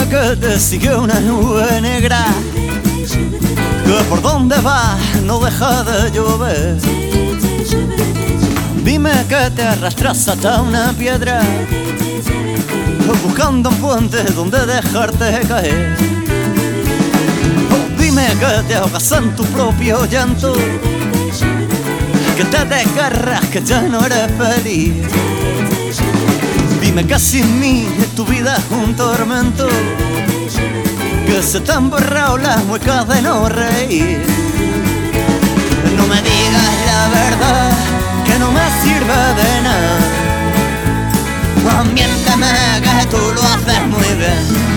que te sigue una nube negra, que por donde vas no deja de llover. Dime que te arrastras hasta una piedra, buscando un puente donde dejarte caer. Dime que te ahogas en tu propio llanto, que te desgarras, que ya no eres feliz. Dime que sin mí tu vida es un tormento, que se te han borrado las muecas de no reír. No me digas la verdad, que no me sirve de nada. Miénteme que tú lo haces muy bien.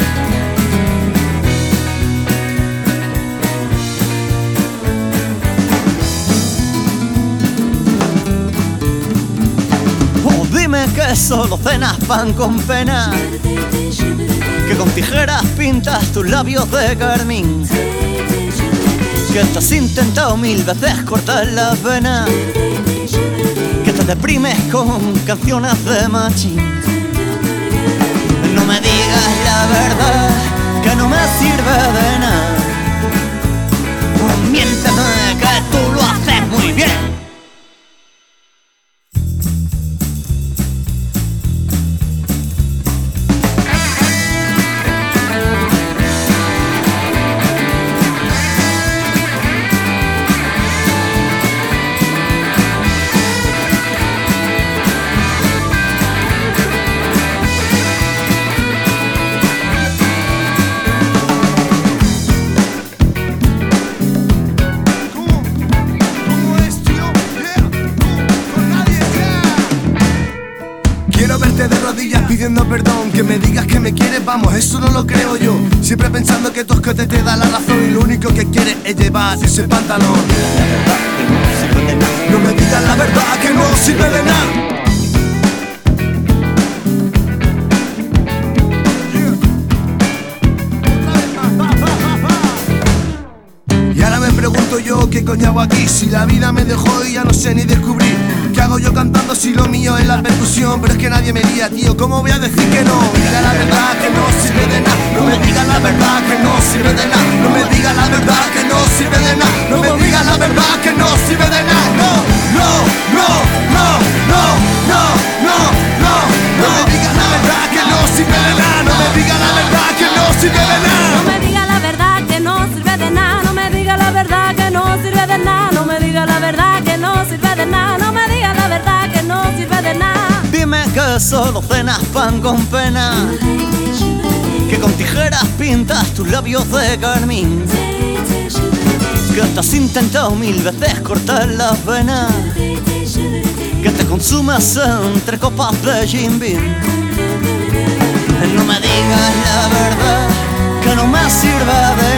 Dime que solo cenas pan con pena, que con tijeras pintas tus labios de carmín, que te has intentado 1000 veces cortar las venas, que te deprimes con canciones de machín. No me digas la verdad, que no me sirve de nada. Miénteme que tú lo haces muy bien. Pidiendo perdón, que me digas que me quieres, vamos, eso no lo creo yo. Siempre pensando que tu escote te da la razón y lo único que quieres es llevar ese pantalón. No me digas la verdad, que no sirve de nada. Y ahora me pregunto yo qué coño hago aquí, si la vida me dejó y ya no sé ni descubrir. ¿Qué hago yo cantando si lo mío es la percusión? Pero es que nadie me lía, tío, ¿cómo voy a decir que no? Diga la verdad, que no sirve de nada. No me digas la verdad, que no sirve de nada. No me digas la verdad, que no sirve de nada. No me digas la verdad, que no sirve de nada. No, no, no, no, no, no, no, no. No me digas la verdad, que no sirve de nada. No me digas la verdad, que no sirve de nada. No me digas la verdad, que no sirve de nada. No me digas la verdad, que no sirve de nada. No me digas la verdad, que no sirve de nada. No me digas la verdad, que no sirve de nada. Dime que solo cenas pan con pena, que con tijeras pintas tus labios de carmín, que te has intentado 1000 veces cortar las venas, que te consumes entre copas de gin bean. No me digas la verdad, que no me sirve de